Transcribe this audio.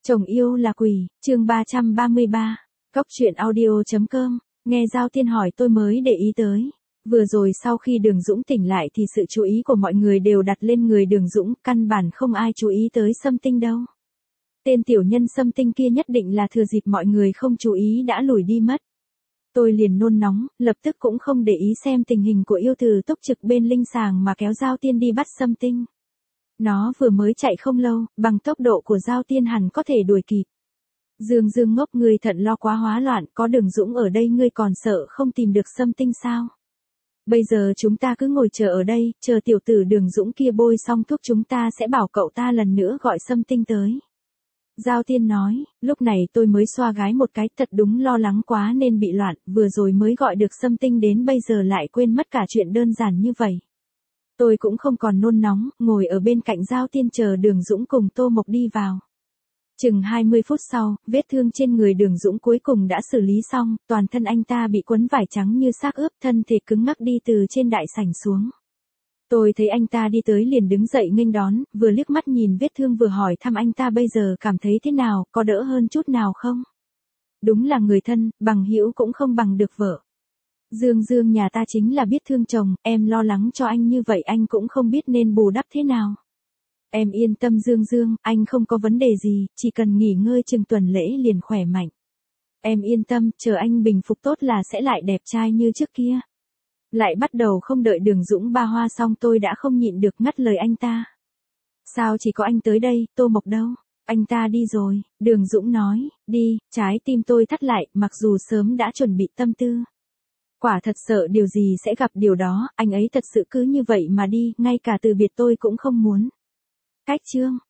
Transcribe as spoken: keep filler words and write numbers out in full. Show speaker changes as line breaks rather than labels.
Chồng yêu là quỷ, chương ba trăm ba mươi ba. Cốc truyện audio chấm com. Nghe Giao Tiên hỏi tôi mới để ý tới. Vừa rồi sau khi Đường Dũng tỉnh lại thì sự chú ý của mọi người đều đặt lên người Đường Dũng, căn bản không ai chú ý tới Sâm Tinh đâu. Tên tiểu nhân Sâm Tinh kia nhất định là thừa dịp mọi người không chú ý đã lủi đi mất. Tôi liền nôn nóng, lập tức cũng không để ý xem tình hình của yêu thử túc trực bên linh sàng mà kéo Giao Tiên đi bắt Sâm Tinh. Nó vừa mới chạy không lâu, bằng tốc độ của Giao Tiên hẳn có thể đuổi kịp. Dương Dương ngốc, ngươi thận lo quá hóa loạn, có Đường Dũng ở đây ngươi còn sợ không tìm được Sâm Tinh sao? Bây giờ chúng ta cứ ngồi chờ ở đây, chờ tiểu tử Đường Dũng kia bôi xong thuốc chúng ta sẽ bảo cậu ta lần nữa gọi Sâm Tinh tới. Giao Tiên nói, lúc này tôi mới xoa gái một cái, thật đúng lo lắng quá nên bị loạn, vừa rồi mới gọi được Sâm Tinh đến bây giờ lại quên mất cả chuyện đơn giản như vậy. Tôi cũng không còn nôn nóng, ngồi ở bên cạnh Giao Tiên chờ Đường Dũng cùng Tô Mộc đi vào. Chừng hai mươi phút sau, vết thương trên người Đường Dũng cuối cùng đã xử lý xong, toàn thân anh ta bị quấn vải trắng như xác ướp, thân thể cứng ngắc đi từ trên đại sảnh xuống. Tôi thấy anh ta đi tới liền đứng dậy nghênh đón, vừa liếc mắt nhìn vết thương vừa hỏi thăm anh ta bây giờ cảm thấy thế nào, có đỡ hơn chút nào không? Đúng là người thân, bằng hữu cũng không bằng được vợ. Dương Dương nhà ta chính là biết thương chồng, em lo lắng cho anh như vậy anh cũng không biết nên bù đắp thế nào. Em yên tâm Dương Dương, anh không có vấn đề gì, chỉ cần nghỉ ngơi chừng tuần lễ liền khỏe mạnh. Em yên tâm, chờ anh bình phục tốt là sẽ lại đẹp trai như trước kia. Lại bắt đầu không đợi Đường Dũng ba hoa xong tôi đã không nhịn được ngắt lời anh ta. Sao chỉ có anh tới đây, Tô Mộc đâu? Anh ta đi rồi, Đường Dũng nói, đi, trái tim tôi thắt lại, mặc dù sớm đã chuẩn bị tâm tư. Quả thật sợ điều gì sẽ gặp điều đó, anh ấy thật sự cứ như vậy mà đi, ngay cả từ biệt tôi cũng không muốn. Cách chương.